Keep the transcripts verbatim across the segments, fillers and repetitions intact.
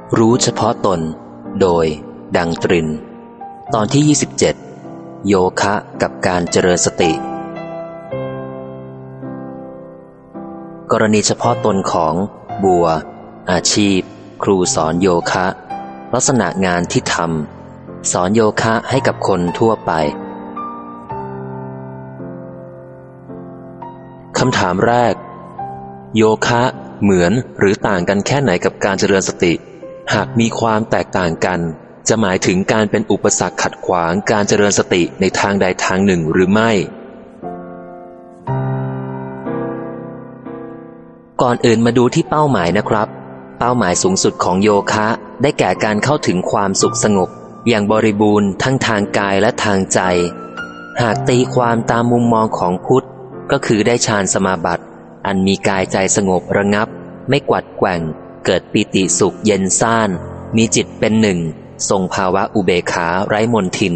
รู้เฉพาะตนโดยดังตรินตอนที่ยี่สิบเจ็ดโยคะกับการเจริญสติกรณีเฉพาะตนของบัวอาชีพครูสอนโยคะลักษณะงานที่ทำสอนโยคะให้กับคนทั่วไปคำถามแรกโยคะเหมือนหรือต่างกันแค่ไหนกับการเจริญสติหากมีความแตกต่างกันจะหมายถึงการเป็นอุปสรรคขัดขวางการเจริญสติในทางใดทางหนึ่งหรือไม่ก่อนอื่นมาดูที่เป้าหมายนะครับเป้าหมายสูงสุดของโยคะได้แก่การเข้าถึงความสุขสงบอย่างบริบูรณ์ทั้งทางกายและทางใจหากตีความตามมุมมองของพุทธก็คือได้ฌานสมาบัติอันมีกายใจสงบระงับไม่กวัดแกว่งเกิดปิติสุขเย็นซ่านมีจิตเป็นหนึ่งทรงภาวะอุเบกขาไร้มนทิน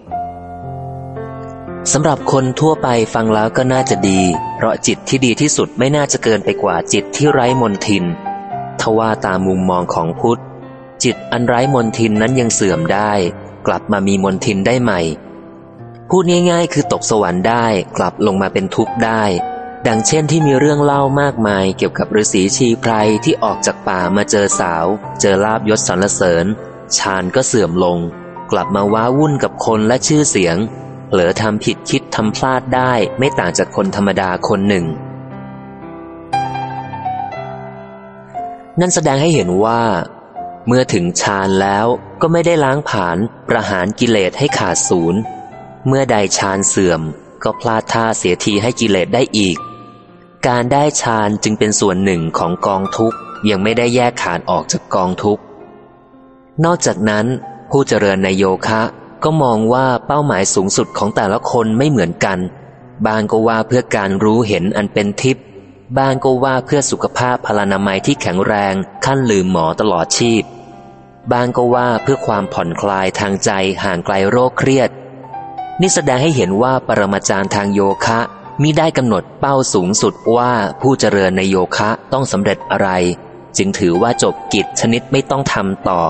สำหรับคนทั่วไปฟังแล้วก็น่าจะดีเพราะจิตที่ดีที่สุดไม่น่าจะเกินไปกว่าจิตที่ไร้มนทินทว่าตามมุมมองของพุทธจิตอันไร้มนทินนั้นยังเสื่อมได้กลับมามีมนทินได้ใหม่พูดง่ายๆคือตกสวรรค์ได้กลับลงมาเป็นทุกข์ได้ดังเช่นที่มีเรื่องเล่ามากมายเกี่ยวกับฤาษีชีไพรที่ออกจากป่ามาเจอสาวเจอลาภยศสรรเสริญฌานก็เสื่อมลงกลับมาว้าวุ่นกับคนและชื่อเสียงเผลอทำผิดคิดทำพลาดได้ไม่ต่างจากคนธรรมดาคนหนึ่งนั่นแสดงให้เห็นว่าเมื่อถึงฌานแล้วก็ไม่ได้ล้างผลาญประหารกิเลสให้ขาดศูนย์เมื่อใดฌานเสื่อมก็พลาดท่าเสียทีให้กิเลสได้อีกการได้ฌานจึงเป็นส่วนหนึ่งของกองทุกข์ยังไม่ได้แยกขาดออกจากกองทุกข์นอกจากนั้นผู้เจริญในโยคะก็มองว่าเป้าหมายสูงสุดของแต่ละคนไม่เหมือนกันบางก็ว่าเพื่อการรู้เห็นอันเป็นทิพย์บางก็ว่าเพื่อสุขภาพพลานามัยที่แข็งแรงขั้นลืมหมอตลอดชีพบางก็ว่าเพื่อความผ่อนคลายทางใจห่างไกลโรคเครียดนี่แสดงให้เห็นว่าปรมาจารย์ทางโยคะมิได้กำหนดเป้าสูงสุดว่าผู้เจริญในโยคะต้องสำเร็จอะไรจึงถือว่าจบกิจชนิดไม่ต้องทำต่อ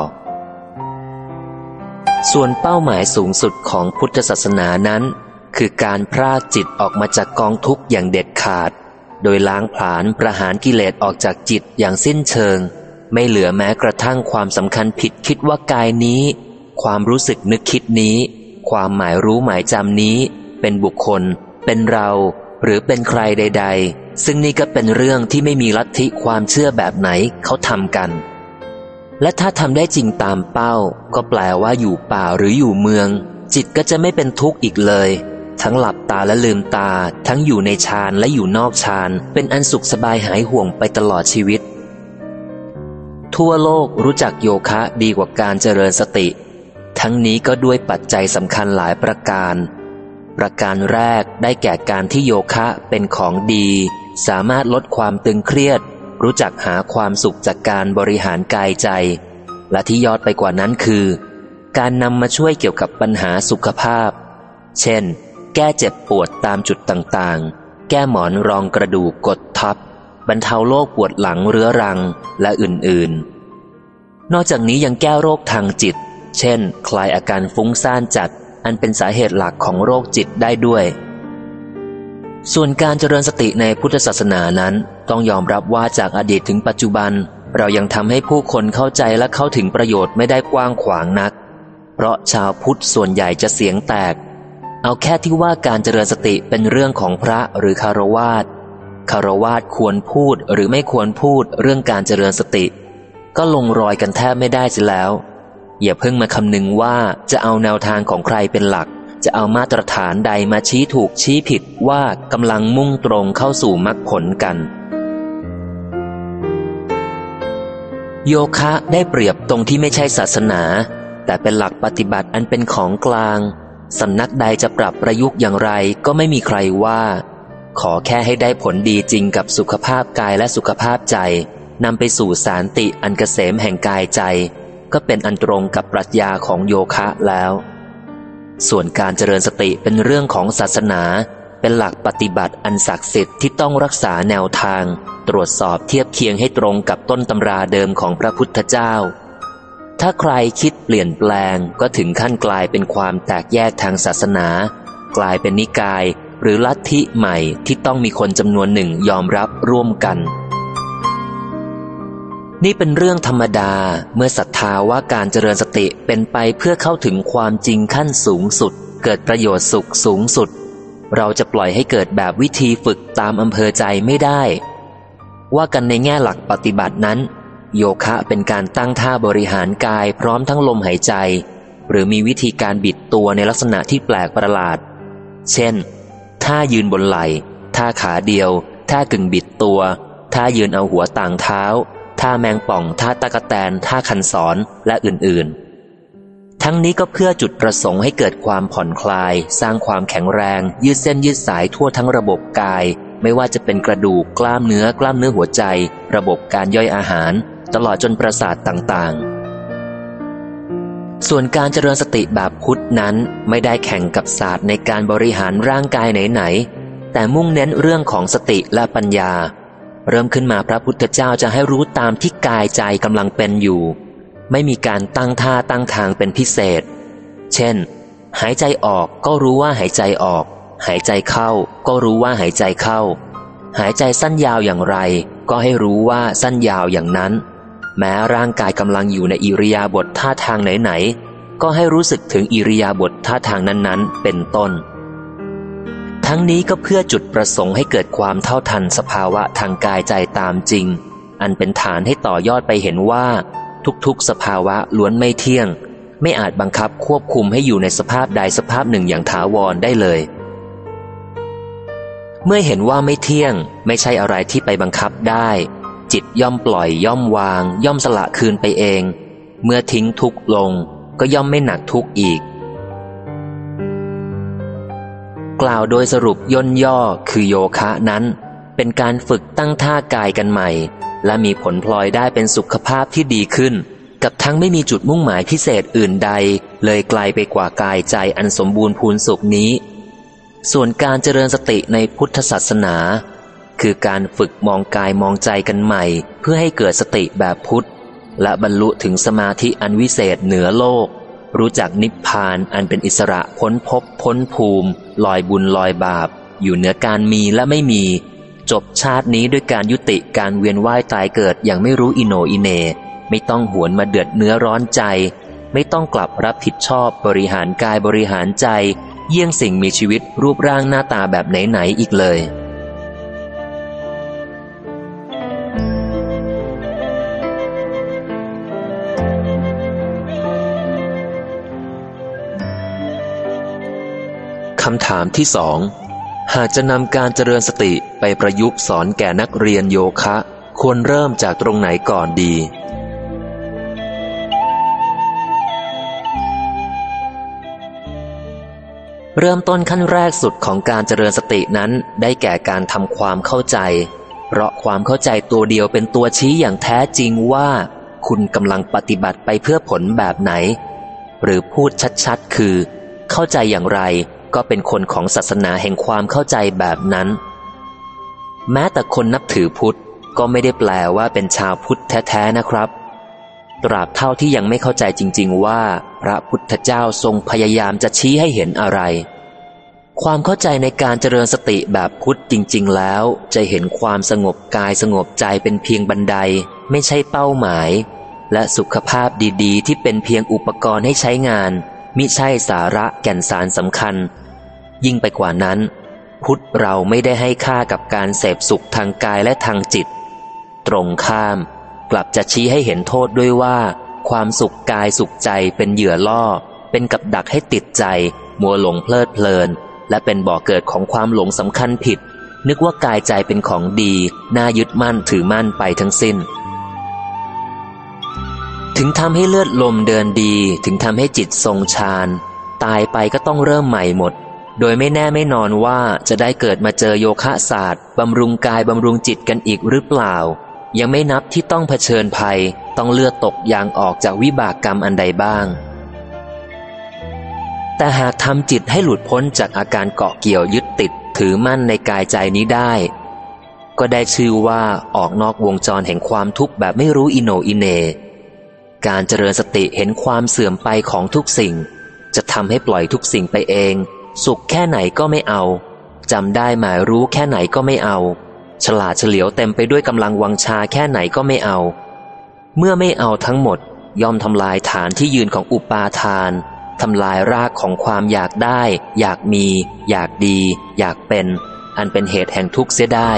ส่วนเป้าหมายสูงสุดของพุทธศาสนานั้นคือการพรากจิตออกมาจากกองทุกข์อย่างเด็ดขาดโดยล้างผลาญประหารกิเลสออกจากจิตอย่างสิ้นเชิงไม่เหลือแม้กระทั่งความสำคัญผิดคิดว่ากายนี้ความรู้สึกนึกคิดนี้ความหมายรู้หมายจำนี้เป็นบุคคลเป็นเราหรือเป็นใครใดๆซึ่งนี่ก็เป็นเรื่องที่ไม่มีลัทธิความเชื่อแบบไหนเขาทำกันและถ้าทำได้จริงตามเป้าก็แปลว่าอยู่ป่าหรืออยู่เมืองจิตก็จะไม่เป็นทุกข์อีกเลยทั้งหลับตาและลืมตาทั้งอยู่ในฌานและอยู่นอกฌานเป็นอันสุขสบายหายห่วงไปตลอดชีวิตทั่วโลกรู้จักโยคะดีกว่าการเจริญสติทั้งนี้ก็ด้วยปัจจัยสำคัญหลายประการประการแรกได้แก่การที่โยคะเป็นของดีสามารถลดความตึงเครียดรู้จักหาความสุขจากการบริหารกายใจและที่ยอดไปกว่านั้นคือการนำมาช่วยเกี่ยวกับปัญหาสุขภาพเช่นแก้เจ็บปวดตามจุดต่างๆแก้หมอนรองกระดูกกดทับบรรเทาโรคปวดหลังเรื้อรังและอื่นๆนอกจากนี้ยังแก้โรคทางจิตเช่นคลายอาการฟุ้งซ่านจัดอันเป็นสาเหตุหลักของโรคจิตได้ด้วยส่วนการเจริญสติในพุทธศาสนานั้นต้องยอมรับว่าจากอดีตถึงปัจจุบันเรายังทำให้ผู้คนเข้าใจและเข้าถึงประโยชน์ไม่ได้กว้างขวางนักเพราะชาวพุทธส่วนใหญ่จะเสียงแตกเอาแค่ที่ว่าการเจริญสติเป็นเรื่องของพระหรือคฤหัสถ์คฤหัสถ์ควรพูดหรือไม่ควรพูดเรื่องการเจริญสติก็ลงรอยกันแทบไม่ได้เสียแล้วอย่าเพิ่งมาคำนึงว่าจะเอาแนวทางของใครเป็นหลักจะเอามาตรฐานใดมาชี้ถูกชี้ผิดว่ากำลังมุ่งตรงเข้าสู่มรรคผลกันโยคะได้เปรียบตรงที่ไม่ใช่ศาสนาแต่เป็นหลักปฏิบัติอันเป็นของกลางสำนักใดจะปรับประยุกต์อย่างไรก็ไม่มีใครว่าขอแค่ให้ได้ผลดีจริงกับสุขภาพกายและสุขภาพใจนำไปสู่สันติอันเกษมแห่งกายใจก็เป็นอันตรงกับปรัชญาของโยคะแล้วส่วนการเจริญสติเป็นเรื่องของศาสนาเป็นหลักปฏิบัติอันศักดิ์สิทธิ์ที่ต้องรักษาแนวทางตรวจสอบเทียบเคียงให้ตรงกับต้นตำราเดิมของพระพุทธเจ้าถ้าใครคิดเปลี่ยนแปลงก็ถึงขั้นกลายเป็นความแตกแยกทางศาสนา กลายเป็นนิกายหรือลัทธิใหม่ที่ต้องมีคนจำนวนหนึ่งยอมรับร่วมกันนี่เป็นเรื่องธรรมดาเมื่อศรัทธาว่าการเจริญสติเป็นไปเพื่อเข้าถึงความจริงขั้นสูงสุดเกิดประโยชน์สุขสูงสุดเราจะปล่อยให้เกิดแบบวิธีฝึกตามอำเภอใจไม่ได้ว่ากันในแง่หลักปฏิบัตินั้นโยคะเป็นการตั้งท่าบริหารกายพร้อมทั้งลมหายใจหรือมีวิธีการบิดตัวในลักษณะที่แปลกประหลาดเช่นท่ายืนบนไหล่ท่าขาเดียวท่ากึ่งบิดตัวท่ายืนเอาหัวต่างเท้าท่าแมงป่องท่าตะกะแตนท่าคันศรและอื่นๆทั้งนี้ก็เพื่อจุดประสงค์ให้เกิดความผ่อนคลายสร้างความแข็งแรงยืดเส้นยืดสายทั่วทั้งระบบกายไม่ว่าจะเป็นกระดูกกล้ามเนื้อกล้ามเนื้อหัวใจระบบการย่อยอาหารตลอดจนประสาทต่างๆส่วนการเจริญสติแบบพุทธนั้นไม่ได้แข่งกับศาสตร์ในการบริหารร่างกายไหนๆแต่มุ่งเน้นเรื่องของสติและปัญญาเริ่มขึ้นมาพระพุทธเจ้าจะให้รู้ตามที่กายใจกำลังเป็นอยู่ไม่มีการตั้งท่าตั้งทางเป็นพิเศษเช่นหายใจออกก็รู้ว่าหายใจออกหายใจเข้าก็รู้ว่าหายใจเข้าหายใจสั้นยาวอย่างไรก็ให้รู้ว่าสั้นยาวอย่างนั้นแม้ร่างกายกำลังอยู่ในอิริยาบถท่าทางไหนๆก็ให้รู้สึกถึงอิริยาบถท่าทางนั้นๆเป็นต้นทั้งนี้ก็เพื่อจุดประสงค์ให้เกิดความเท่าทันสภาวะทางกายใจตามจริงอันเป็นฐานให้ต่อยอดไปเห็นว่าทุกๆสภาวะล้วนไม่เที่ยงไม่อาจบังคับควบคุมให้อยู่ในสภาพใดสภาพหนึ่งอย่างถาวรได้เลยเมื่อเห็นว่าไม่เที่ยงไม่ใช่อะไรที่ไปบังคับได้จิตย่อมปล่อยย่อมวางย่อมสละคืนไปเองเมื่อทิ้งทุกข์ลงก็ย่อมไม่หนักทุกข์อีกกล่าวโดยสรุปย่นย่อคือโยคะนั้นเป็นการฝึกตั้งท่ากายกันใหม่และมีผลพลอยได้เป็นสุขภาพที่ดีขึ้นกับทั้งไม่มีจุดมุ่งหมายพิเศษอื่นใดเลยไกลไปกว่ากายใจอันสมบูรณ์พูนสุขนี้ส่วนการเจริญสติในพุทธศาสนาคือการฝึกมองกายมองใจกันใหม่เพื่อให้เกิดสติแบบพุทธและบรรลุถึงสมาธิอันวิเศษเหนือโลกรู้จักนิพพานอันเป็นอิสระพ้นภพพ้นภูมิลอยบุญลอยบาปอยู่เหนือการมีและไม่มีจบชาตินี้ด้วยการยุติการเวียนว่ายตายเกิดอย่างไม่รู้อิโหนอิเหน่ไม่ต้องหวนมาเดือดเนื้อร้อนใจไม่ต้องกลับรับผิดชอบบริหารกายบริหารใจเยี่ยงสิ่งมีชีวิตรูปร่างหน้าตาแบบไหนๆอีกเลยคำถามที่สองหากจะนำการเจริญสติไปประยุกต์สอนแก่นักเรียนโยคะควรเริ่มจากตรงไหนก่อนดีเริ่มต้นขั้นแรกสุดของการเจริญสตินั้นได้แก่การทำความเข้าใจเพราะความเข้าใจตัวเดียวเป็นตัวชี้อย่างแท้จริงว่าคุณกำลังปฏิบัติไปเพื่อผลแบบไหนหรือพูดชัดๆคือเข้าใจอย่างไรก็เป็นคนของศาสนาแห่งความเข้าใจแบบนั้นแม้แต่คนนับถือพุทธก็ไม่ได้แปลว่าเป็นชาวพุทธแท้ๆนะครับตราบเท่าที่ยังไม่เข้าใจจริงๆว่าพระพุทธเจ้าทรงพยายามจะชี้ให้เห็นอะไรความเข้าใจในการเจริญสติแบบพุทธจริงๆแล้วจะเห็นความสงบกายสงบใจเป็นเพียงบันไดไม่ใช่เป้าหมายและสุขภาพดีๆที่เป็นเพียงอุปกรณ์ให้ใช้งานมิใช่สาระแก่นสารสำคัญยิ่งไปกว่านั้นพุทธเราไม่ได้ให้ค่ากับการเสพสุขทางกายและทางจิตตรงข้ามกลับจะชี้ให้เห็นโทษด้วยว่าความสุขกายสุขใจเป็นเหยื่อล่อเป็นกับดักให้ติดใจมัวหลงเพลิดเพลินและเป็นบ่อเกิดของความหลงสำคัญผิดนึกว่ากายใจเป็นของดีน่ายึดมั่นถือมั่นไปทั้งสิ้นถึงทำให้เลือดลมเดินดีถึงทำให้จิตทรงฌานตายไปก็ต้องเริ่มใหม่หมดโดยไม่แน่ไม่นอนว่าจะได้เกิดมาเจอโยคะศาสตร์บำรุงกายบำรุงจิตกันอีกหรือเปล่ายังไม่นับที่ต้องเผชิญภัยต้องเลือดตกยางออกจากวิบากกรรมอันใดบ้างแต่หากทำจิตให้หลุดพ้นจากอาการเกาะเกี่ยวยึดติดถือมั่นในกายใจนี้ได้ก็ได้ชื่อว่าออกนอกวงจรแห่งความทุกข์แบบไม่รู้อิโหนอิเหน่การเจริญสติเห็นความเสื่อมไปของทุกสิ่งจะทำให้ปล่อยทุกสิ่งไปเองสุขแค่ไหนก็ไม่เอาจำได้หมายรู้แค่ไหนก็ไม่เอาฉลาดเฉลียวเต็มไปด้วยกำลังวังชาแค่ไหนก็ไม่เอาเมื่อไม่เอาทั้งหมดย่อมทำลายฐานที่ยืนของอุปาทานทำลายรากของความอยากได้อยากมีอยากดีอยากเป็นอันเป็นเหตุแห่งทุกข์เสียได้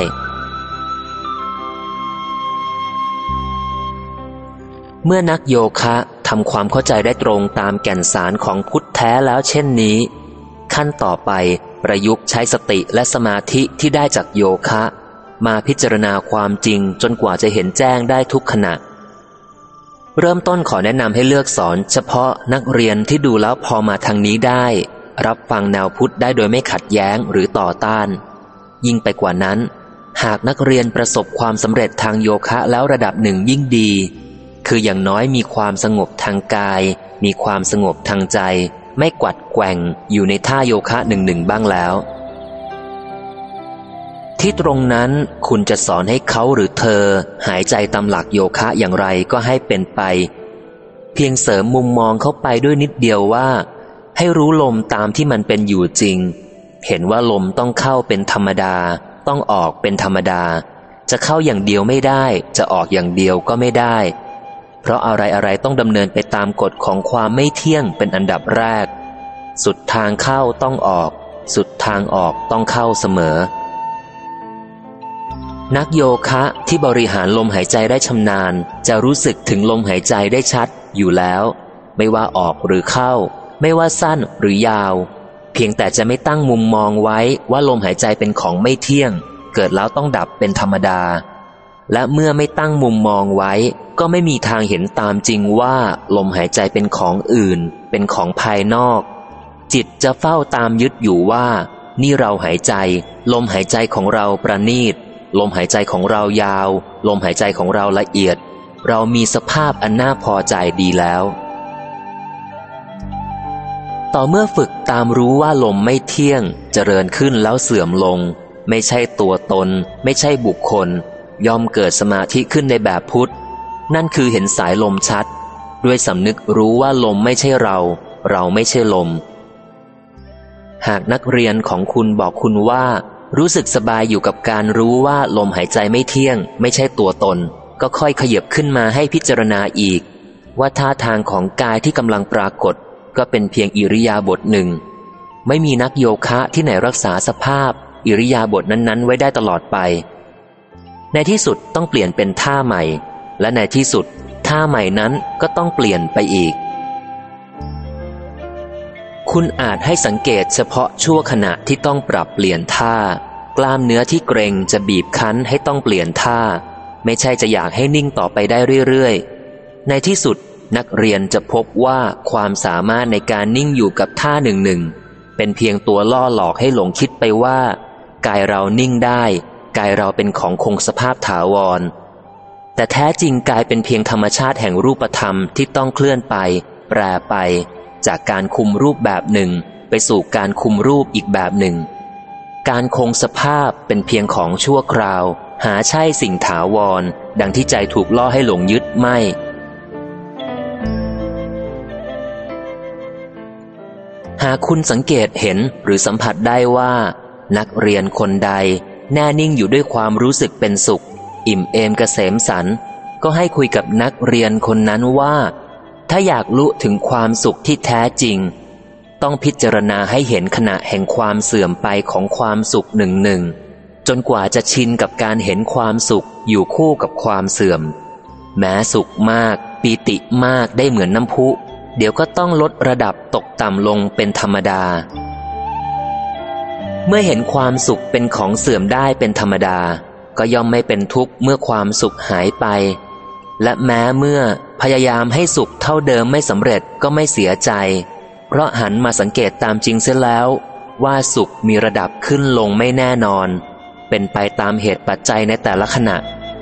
เมื่อนักโยคะทำความเข้าใจได้ตรงตามแก่นสารของพุทธแท้แล้วเช่นนี้ขั้นต่อไปประยุกต์ใช้สติและสมาธิที่ได้จากโยคะมาพิจารณาความจริงจนกว่าจะเห็นแจ้งได้ทุกขณะเริ่มต้นขอแนะนำให้เลือกสอนเฉพาะนักเรียนที่ดูแล้วพอมาทางนี้ได้รับฟังแนวพุทธได้โดยไม่ขัดแย้งหรือต่อต้านยิ่งไปกว่านั้นหากนักเรียนประสบความสำเร็จทางโยคะแล้วระดับหนึ่งยิ่งดีคืออย่างน้อยมีความสงบทางกายมีความสงบทางใจไม่กวัดแกว่งอยู่ในท่าโยคะหนึ่งหนึ่งบ้างแล้วที่ตรงนั้นคุณจะสอนให้เขาหรือเธอหายใจตามหลักโยคะอย่างไรก็ให้เป็นไปเพียงเสริมมุมมองเข้าไปด้วยนิดเดียวว่าให้รู้ลมตามที่มันเป็นอยู่จริงเห็นว่าลมต้องเข้าเป็นธรรมดาต้องออกเป็นธรรมดาจะเข้าอย่างเดียวไม่ได้จะออกอย่างเดียวก็ไม่ได้เพราะอะไรอะไรต้องดำเนินไปตามกฎของความไม่เที่ยงเป็นอันดับแรกสุดทางเข้าต้องออกสุดทางออกต้องเข้าเสมอนักโยคะที่บริหารลมหายใจได้ชำนาญจะรู้สึกถึงลมหายใจได้ชัดอยู่แล้วไม่ว่าออกหรือเข้าไม่ว่าสั้นหรือยาวเพียงแต่จะไม่ตั้งมุมมองไว้ว่าลมหายใจเป็นของไม่เที่ยงเกิดแล้วต้องดับเป็นธรรมดาและเมื่อไม่ตั้งมุมมองไว้ก็ไม่มีทางเห็นตามจริงว่าลมหายใจเป็นของอื่นเป็นของภายนอกจิตจะเฝ้าตามยึดอยู่ว่านี่เราหายใจลมหายใจของเราประณีตลมหายใจของเรายาวลมหายใจของเราละเอียดเรามีสภาพอันน่าพอใจดีแล้วต่อเมื่อฝึกตามรู้ว่าลมไม่เที่ยงเจริญขึ้นแล้วเสื่อมลงไม่ใช่ตัวตนไม่ใช่บุคคลย่อมเกิดสมาธิขึ้นในแบบพุทธนั่นคือเห็นสายลมชัดด้วยสำนึกรู้ว่าลมไม่ใช่เราเราไม่ใช่ลมหากนักเรียนของคุณบอกคุณว่ารู้สึกสบายอยู่กับการรู้ว่าลมหายใจไม่เที่ยงไม่ใช่ตัวตนก็ค่อยขยับขึ้นมาให้พิจารณาอีกว่าท่าทางของกายที่กำลังปรากฏก็เป็นเพียงอิริยาบถหนึ่งไม่มีนักโยคะที่ไหนรักษาสภาพอิริยาบถนั้นๆไว้ได้ตลอดไปในที่สุดต้องเปลี่ยนเป็นท่าใหม่และในที่สุดท่าใหม่นั้นก็ต้องเปลี่ยนไปอีกคุณอาจให้สังเกตเฉพาะชั่วขณะที่ต้องปรับเปลี่ยนท่ากล้ามเนื้อที่เกร็งจะบีบคั้นให้ต้องเปลี่ยนท่าไม่ใช่จะอยากให้นิ่งต่อไปได้เรื่อยๆในที่สุดนักเรียนจะพบว่าความสามารถในการนิ่งอยู่กับท่าหนึ่งหนึ่งเป็นเพียงตัวล่อหลอกให้หลงคิดไปว่ากายเรานิ่งได้กายเราเป็นของคงสภาพถาวรแต่แท้จริงกายเป็นเพียงธรรมชาติแห่งรูปธรรมที่ต้องเคลื่อนไปแปรไปจากการคุมรูปแบบหนึ่งไปสู่การคุมรูปอีกแบบหนึ่งการคงสภาพเป็นเพียงของชั่วคราวหาใช่สิ่งถาวรดังที่ใจถูกล่อให้หลงยึดไม่หากคุณสังเกตเห็นหรือสัมผัสได้ว่านักเรียนคนใดแน่นิ่งอยู่ด้วยความรู้สึกเป็นสุขอิ่มเอมเกษมสันต์ก็ให้คุยกับนักเรียนคนนั้นว่าถ้าอยากรู้ถึงความสุขที่แท้จริงต้องพิจารณาให้เห็นขณะแห่งความเสื่อมไปของความสุขหนึ่งหนึ่งจนกว่าจะชินกับการเห็นความสุขอยู่คู่กับความเสื่อมแม้สุขมากปีติมากได้เหมือนน้ำพุเดี๋ยวก็ต้องลดระดับตกต่ำลงเป็นธรรมดาเมื่อเห็นความสุขเป็นของเสื่อมได้เป็นธรรมดาก็ย่อมไม่เป็นทุกข์เมื่อความสุขหายไปและแม้เมื่อพยายามให้สุขเท่าเดิมไม่สำเร็จก็ไม่เสียใจเพราะหันมาสังเกตตามจริงเสียแล้วว่าสุขมีระดับขึ้นลงไม่แน่นอนเป็นไปตามเหตุปัจจัยในแต่ละขณะ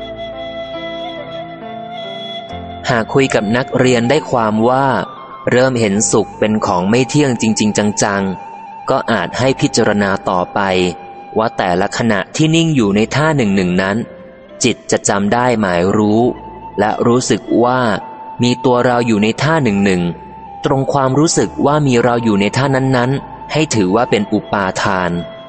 หากคุยกับนักเรียนได้ความว่าเริ่มเห็นสุขเป็นของไม่เที่ยงจริงๆจังๆก็อาจให้พิจารณาต่อไปว่าแต่ละขณะที่นิ่งอยู่ในท่าหนึ่งหนึ่งนั้นจิตจะจำได้หมายรู้และรู้สึกว่ามีตัวเราอยู่ในท่าหนึ่งหนึ่งตรงความรู้สึกว่ามีเราอยู่ในท่านั้นๆให้ถือว่าเป็นอุปาทาน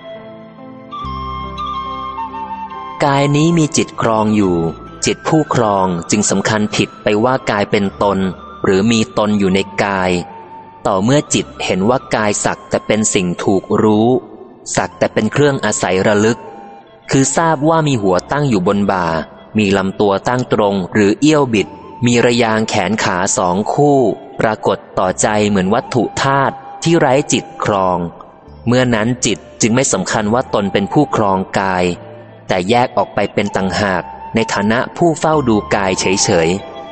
กายนี้มีจิตครองอยู่จิตผู้ครองจึงสำคัญผิดไปว่ากายเป็นตนหรือมีตนอยู่ในกายต่อเมื่อจิตเห็นว่ากายสักแต่เป็นสิ่งถูกรู้สักแต่เป็นเครื่องอาศัยระลึกคือทราบว่ามีหัวตั้งอยู่บนบ่ามีลำตัวตั้งตรงหรือเอี้ยวบิดมีระยางแขนขาสองคู่ปรากฏต่อใจเหมือนวัตถุธาตุที่ไร้จิตครองเมื่อนั้นจิตจึงไม่สำคัญว่าตนเป็นผู้ครองกายแต่แยกออกไปเป็นต่างหากในฐานะผู้เฝ้าดูกายเฉย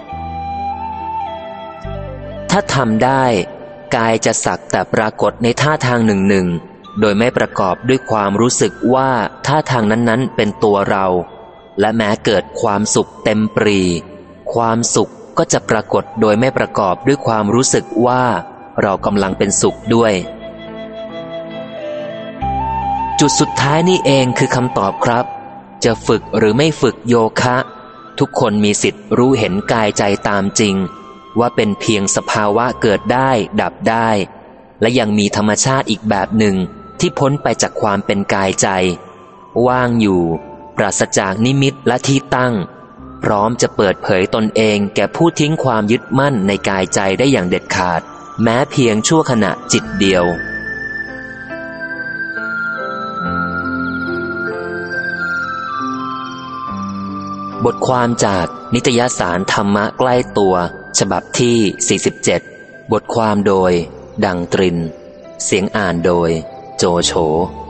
ๆถ้าทำได้กายจะสักแต่ปรากฏในท่าทางหนึ่งหนึ่งโดยไม่ประกอบด้วยความรู้สึกว่าท่าทางนั้นๆเป็นตัวเราและแม้เกิดความสุขเต็มปรีความสุขก็จะปรากฏโดยไม่ประกอบด้วยความรู้สึกว่าเรากำลังเป็นสุขด้วยจุดสุดท้ายนี่เองคือคำตอบครับจะฝึกหรือไม่ฝึกโยคะทุกคนมีสิทธิ์รู้เห็นกายใจตามจริงว่าเป็นเพียงสภาวะเกิดได้ดับได้และยังมีธรรมชาติอีกแบบหนึ่งที่พ้นไปจากความเป็นกายใจว่างอยู่ปราศจากนิมิตและที่ตั้งพร้อมจะเปิดเผยตนเองแก่ผู้ทิ้งความยึดมั่นในกายใจได้อย่างเด็ดขาดแม้เพียงชั่วขณะจิตเดียวบทความจากนิตยสารธรรมะใกล้ตัวฉบับที่สี่สิบเจ็ดบทความโดยดังตรินเสียงอ่านโดยโจโฉ